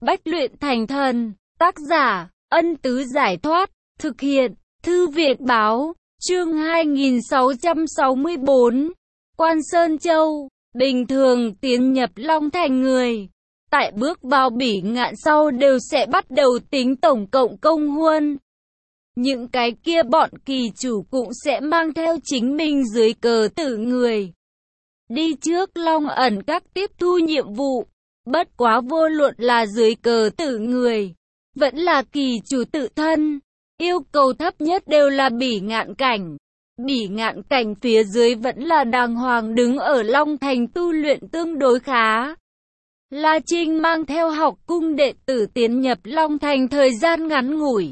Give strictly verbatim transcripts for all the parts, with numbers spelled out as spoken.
Bách luyện thành thần, tác giả, Ân Tứ Giải Thoát, thực hiện, Thư Việt Báo, chương hai nghìn sáu trăm sáu mươi bốn, Quan Sơn Châu, bình thường tiến nhập Long Thành người, tại bước vào Bỉ Ngạn sau đều sẽ bắt đầu tính tổng cộng công huân. Những cái kia bọn kỳ chủ cũng sẽ mang theo chính mình dưới cờ tử người. Đi trước Long ẩn các tiếp thu nhiệm vụ. Bất quá vô luận là dưới cờ tử người, vẫn là kỳ chủ tự thân. Yêu cầu thấp nhất đều là Bỉ Ngạn cảnh. Bỉ Ngạn cảnh phía dưới vẫn là đàng hoàng đứng ở Long Thành tu luyện tương đối khá. La Trinh mang theo học cung đệ tử tiến nhập Long Thành thời gian ngắn ngủi.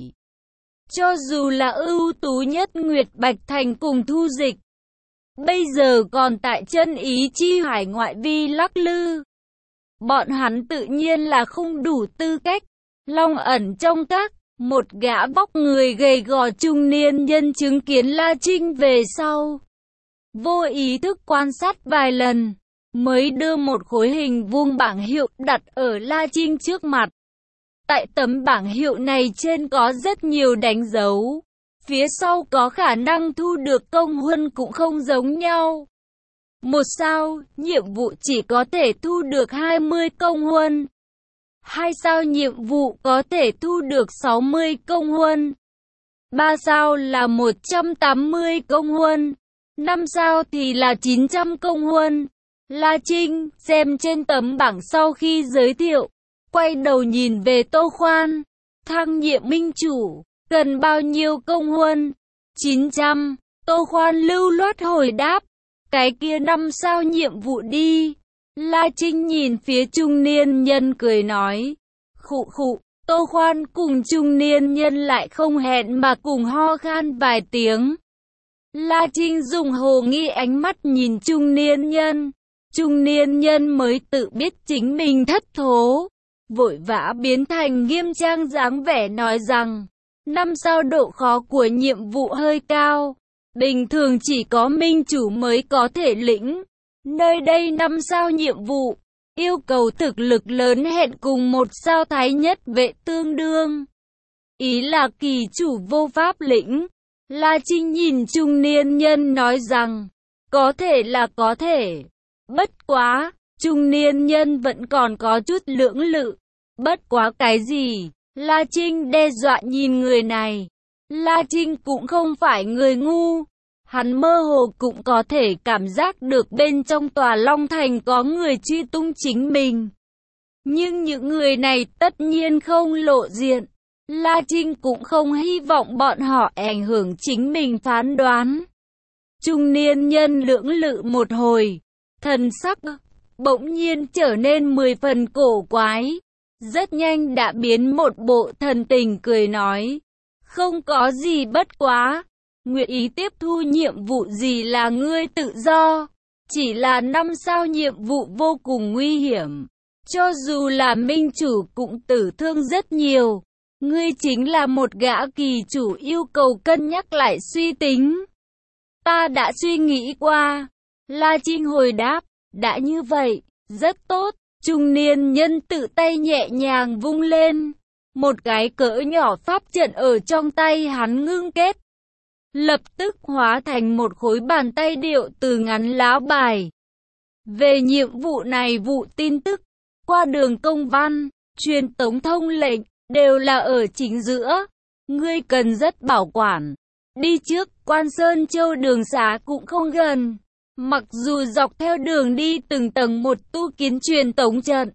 Cho dù là ưu tú nhất Nguyệt Bạch Thành cùng Thu Dịch, bây giờ còn tại chân ý chi hải ngoại vi lắc lư. Bọn hắn tự nhiên là không đủ tư cách. Long ẩn trong các, một gã vóc người gầy gò trung niên nhân chứng kiến La Trinh về sau. Vô ý thức quan sát vài lần, mới đưa một khối hình vuông bảng hiệu đặt ở La Trinh trước mặt. Tại tấm bảng hiệu này trên có rất nhiều đánh dấu. Phía sau có khả năng thu được công huân cũng không giống nhau. Một sao, nhiệm vụ chỉ có thể thu được hai mươi công huân. Hai sao nhiệm vụ có thể thu được sáu mươi công huân. Ba sao là một trăm tám mươi công huân. Năm sao thì là chín trăm công huân. La Trinh xem trên tấm bảng sau khi giới thiệu, quay đầu nhìn về Tô Khoan. Thăng nhiệm minh chủ, cần bao nhiêu công huân? chín trăm. Tô Khoan lưu loát hồi đáp. Cái kia năm sao nhiệm vụ đi. La Trinh nhìn phía trung niên nhân cười nói. Khụ khụ. Tô Khoan cùng trung niên nhân lại không hẹn mà cùng ho khan vài tiếng. La Trinh dùng hồ nghi ánh mắt nhìn trung niên nhân. Trung niên nhân mới tự biết chính mình thất thố, vội vã biến thành nghiêm trang dáng vẻ nói rằng, năm sao độ khó của nhiệm vụ hơi cao, bình thường chỉ có minh chủ mới có thể lĩnh. Nơi đây năm sao nhiệm vụ, yêu cầu thực lực lớn hẹn cùng một sao thái nhất vệ tương đương. Ý là kỳ chủ vô pháp lĩnh. La Trinh nhìn trung niên nhân nói rằng, có thể là có thể. Bất quá, trung niên nhân vẫn còn có chút lưỡng lự. Bất quá cái gì? La Trinh đe dọa nhìn người này. La Trinh cũng không phải người ngu. Hắn mơ hồ cũng có thể cảm giác được bên trong tòa Long Thành có người truy tung chính mình. Nhưng những người này tất nhiên không lộ diện. La Trinh cũng không hy vọng bọn họ ảnh hưởng chính mình phán đoán. Trung niên nhân lưỡng lự một hồi, thần sắc bỗng nhiên trở nên mười phần cổ quái. Rất nhanh đã biến một bộ thần tình cười nói. Không có gì bất quá. Nguyện ý tiếp thu nhiệm vụ gì là ngươi tự do. Chỉ là năm sao nhiệm vụ vô cùng nguy hiểm. Cho dù là minh chủ cũng tử thương rất nhiều. Ngươi chính là một gã kỳ chủ yêu cầu cân nhắc lại suy tính. Ta đã suy nghĩ qua. La Trinh hồi đáp. Đã như vậy, rất tốt. Trung niên nhân tự tay nhẹ nhàng vung lên. Một cái cỡ nhỏ pháp trận ở trong tay hắn ngưng kết. Lập tức hóa thành một khối bàn tay điệu từ ngắn lá bài. Về nhiệm vụ này vụ tin tức, qua đường công văn, truyền tống thông lệnh, đều là ở chính giữa. Ngươi cần rất bảo quản. Đi trước, Quan Sơn Châu đường xá cũng không gần. Mặc dù dọc theo đường đi từng tầng một tu kiến truyền tống trận,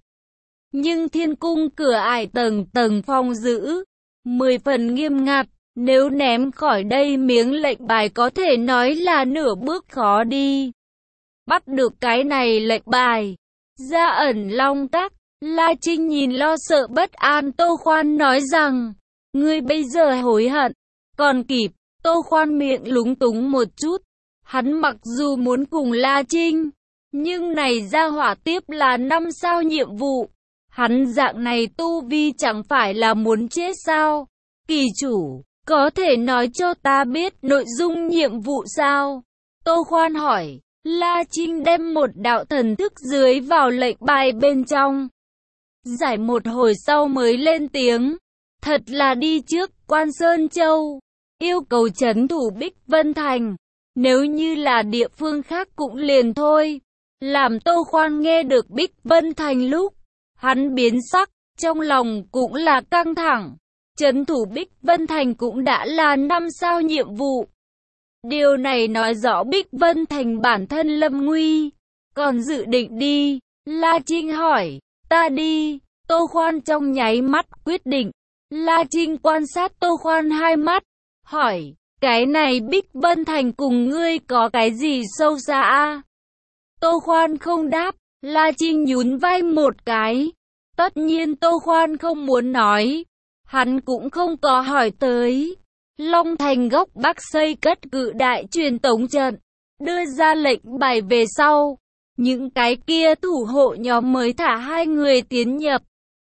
nhưng thiên cung cửa ải tầng tầng phong giữ, mười phần nghiêm ngặt. Nếu ném khỏi đây miếng lệnh bài có thể nói là nửa bước khó đi. Bắt được cái này lệnh bài, ra ẩn Long Các. La Trinh nhìn lo sợ bất an Tô Khoan nói rằng, ngươi bây giờ hối hận, còn kịp. Tô Khoan miệng lúng túng một chút. Hắn mặc dù muốn cùng La Trinh, nhưng này ra hỏa tiếp là năm sao nhiệm vụ. Hắn dạng này tu vi chẳng phải là muốn chết sao? Kỳ chủ, có thể nói cho ta biết nội dung nhiệm vụ sao? Tô Khoan hỏi. La Trinh đem một đạo thần thức dưới vào lệnh bài bên trong. Giải một hồi sau mới lên tiếng. Thật là đi trước, Quan Sơn Châu. Yêu cầu trấn thủ Bích Vân Thành. Nếu như là địa phương khác cũng liền thôi. Làm Tô Khoan nghe được Bích Vân Thành lúc, hắn biến sắc, trong lòng cũng là căng thẳng. Trấn thủ Bích Vân Thành cũng đã là năm sao nhiệm vụ. Điều này nói rõ Bích Vân Thành bản thân lâm nguy. Còn dự định đi, La Trinh hỏi, ta đi. Tô Khoan trong nháy mắt quyết định. La Trinh quan sát Tô Khoan hai mắt, hỏi, cái này Bích Vân Thành cùng ngươi có cái gì sâu xa a? Tô Khoan không đáp, La Trinh nhún vai một cái. Tất nhiên Tô Khoan không muốn nói, hắn cũng không có hỏi tới. Long Thành góc Bắc xây cất cự đại truyền tống trận, đưa ra lệnh bài về sau. Những cái kia thủ hộ nhóm mới thả hai người tiến nhập.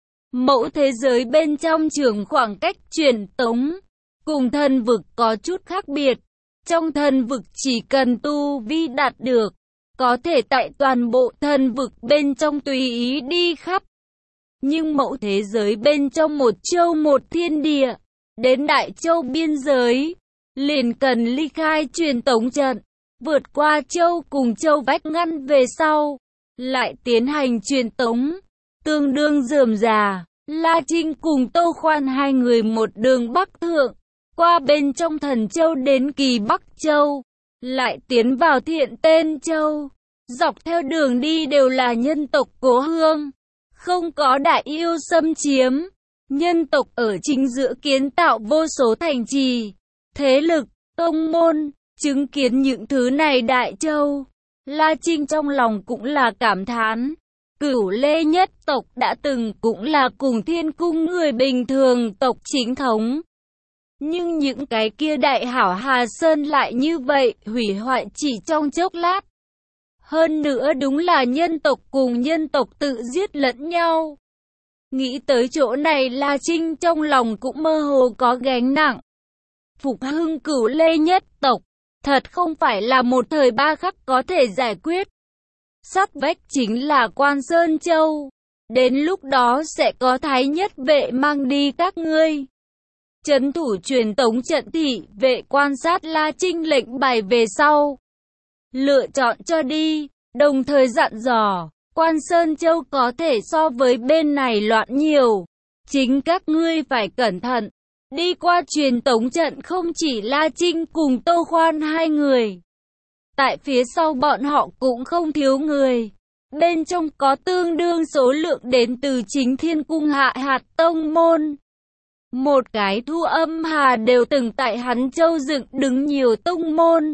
Mẫu thế giới bên trong trường khoảng cách truyền tống, cùng thần vực có chút khác biệt. Trong thần vực chỉ cần tu vi đạt được, có thể tại toàn bộ thần vực bên trong tùy ý đi khắp. Nhưng mẫu thế giới bên trong một châu một thiên địa, đến đại châu biên giới, liền cần ly khai truyền tống trận, vượt qua châu cùng châu vách ngăn về sau, lại tiến hành truyền tống, tương đương rườm rà. La Trinh cùng Tô Khoan hai người một đường bắc thượng, qua bên trong Thần Châu đến Kỳ Bắc Châu, lại tiến vào Thiện Tên Châu. Dọc theo đường đi đều là nhân tộc cố hương, không có đại yêu xâm chiếm. Nhân tộc ở chính giữa kiến tạo vô số thành trì, thế lực, tông môn, chứng kiến những thứ này đại châu. La Trinh trong lòng cũng là cảm thán. Cửu Lê nhất tộc đã từng cũng là cùng Thiên Cung người bình thường tộc chính thống. Nhưng những cái kia đại hảo Hà Sơn lại như vậy, hủy hoại chỉ trong chốc lát. Hơn nữa đúng là nhân tộc cùng nhân tộc tự giết lẫn nhau. Nghĩ tới chỗ này La Trinh trong lòng cũng mơ hồ có gánh nặng. Phục hưng Cửu Lê nhất tộc, thật không phải là một thời ba khắc có thể giải quyết. Sát vách chính là Quan Sơn Châu. Đến lúc đó sẽ có Thái Nhất vệ mang đi các ngươi. Trấn thủ truyền tống trận thị vệ quan sát La Trinh lệnh bài về sau, lựa chọn cho đi, đồng thời dặn dò, Quan Sơn Châu có thể so với bên này loạn nhiều. Chính các ngươi phải cẩn thận. Đi qua truyền tống trận không chỉ La Trinh cùng Tô Khoan hai người. Tại phía sau bọn họ cũng không thiếu người. Bên trong có tương đương số lượng đến từ chính Thiên Cung hạ hạt tông môn. Một cái Thu Âm Hà đều từng tại Hắn Châu dựng đứng nhiều tông môn.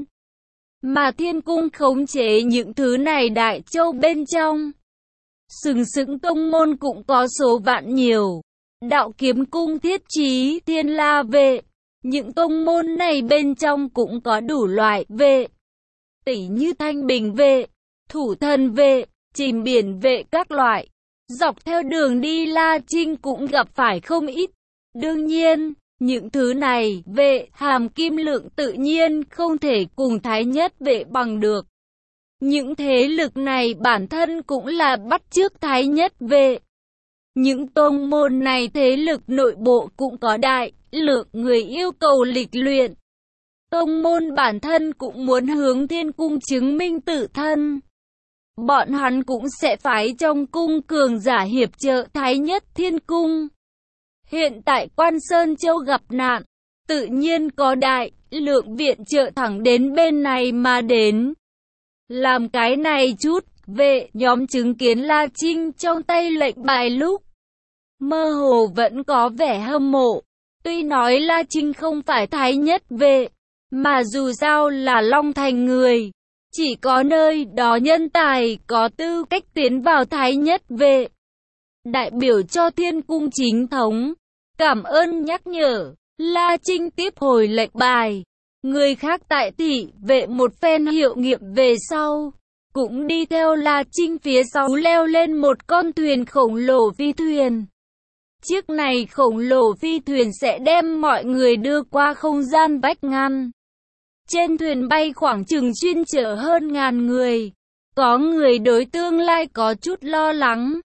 Mà Thiên Cung khống chế những thứ này đại châu bên trong. Sừng sững tông môn cũng có số vạn nhiều. Đạo Kiếm Cung Thiết Chí, Thiên La vệ. Những tông môn này bên trong cũng có đủ loại vệ. Tỷ như Thanh Bình vệ, Thủ Thần vệ, Chìm Biển vệ các loại. Dọc theo đường đi La Trinh cũng gặp phải không ít. Đương nhiên, những thứ này vệ hàm kim lượng tự nhiên không thể cùng Thái Nhất vệ bằng được. Những thế lực này bản thân cũng là bắt chước Thái Nhất vệ. Những tông môn này thế lực nội bộ cũng có đại lượng người yêu cầu lịch luyện. Tông môn bản thân cũng muốn hướng Thiên Cung chứng minh tự thân. Bọn hắn cũng sẽ phái trong cung cường giả hiệp trợ Thái Nhất Thiên Cung. Hiện tại Quan Sơn Châu gặp nạn, tự nhiên có đại lượng viện trợ thẳng đến bên này mà đến. Làm cái này chút, vệ nhóm chứng kiến La Trinh trong tay lệnh bài lúc, mơ hồ vẫn có vẻ hâm mộ. Tuy nói La Trinh không phải Thái Nhất vệ, mà dù sao là Long Thành người, chỉ có nơi đó nhân tài có tư cách tiến vào Thái Nhất vệ. Đại biểu cho Thiên Cung chính thống, cảm ơn nhắc nhở, La Trinh tiếp hồi lệnh bài. Người khác tại thị vệ một phen hiệu nghiệm về sau, cũng đi theo La Trinh phía sau leo lên một con thuyền khổng lồ phi thuyền. Chiếc này khổng lồ phi thuyền sẽ đem mọi người đưa qua không gian vách ngăn. Trên thuyền bay khoảng chừng chuyên chở hơn ngàn người. Có người đối tương lai có chút lo lắng,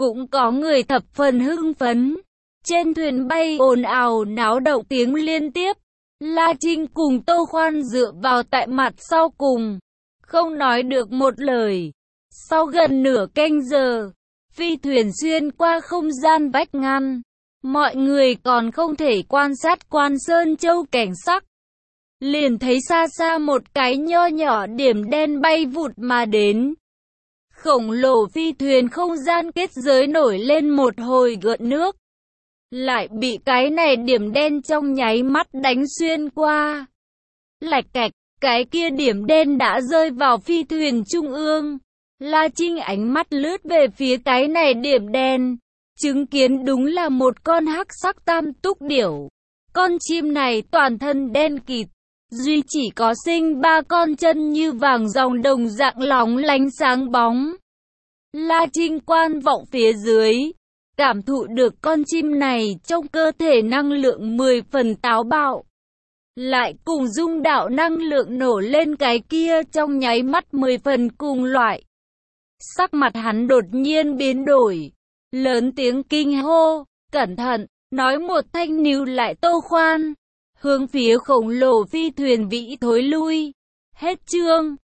cũng có người thập phần hưng phấn. Trên thuyền bay ồn ào náo động tiếng liên tiếp. La Trinh cùng Tô Khoan dựa vào tại mặt sau cùng, không nói được một lời. Sau gần nửa canh giờ, phi thuyền xuyên qua không gian vách ngăn. Mọi người còn không thể quan sát Quan Sơn Châu cảnh sắc. Liền thấy xa xa một cái nho nhỏ điểm đen bay vụt mà đến. Khổng lồ phi thuyền không gian kết giới nổi lên một hồi gợn nước. Lại bị cái này điểm đen trong nháy mắt đánh xuyên qua. Lạch cạch, cái kia điểm đen đã rơi vào phi thuyền trung ương. La Trinh ánh mắt lướt về phía cái này điểm đen. Chứng kiến đúng là một con hắc sắc tam túc điểu. Con chim này toàn thân đen kịt. Duy chỉ có sinh ba con chân như vàng ròng đồng dạng lóng lánh sáng bóng. La Trinh quan vọng phía dưới, cảm thụ được con chim này trong cơ thể năng lượng mười phần táo bạo. Lại cùng dung đạo năng lượng nổ lên cái kia trong nháy mắt mười phần cùng loại. Sắc mặt hắn đột nhiên biến đổi, lớn tiếng kinh hô, cẩn thận, nói một thanh níu lại Tô Khoan. Hướng phía khổng lồ phi thuyền vĩ thối lui. Hết chương.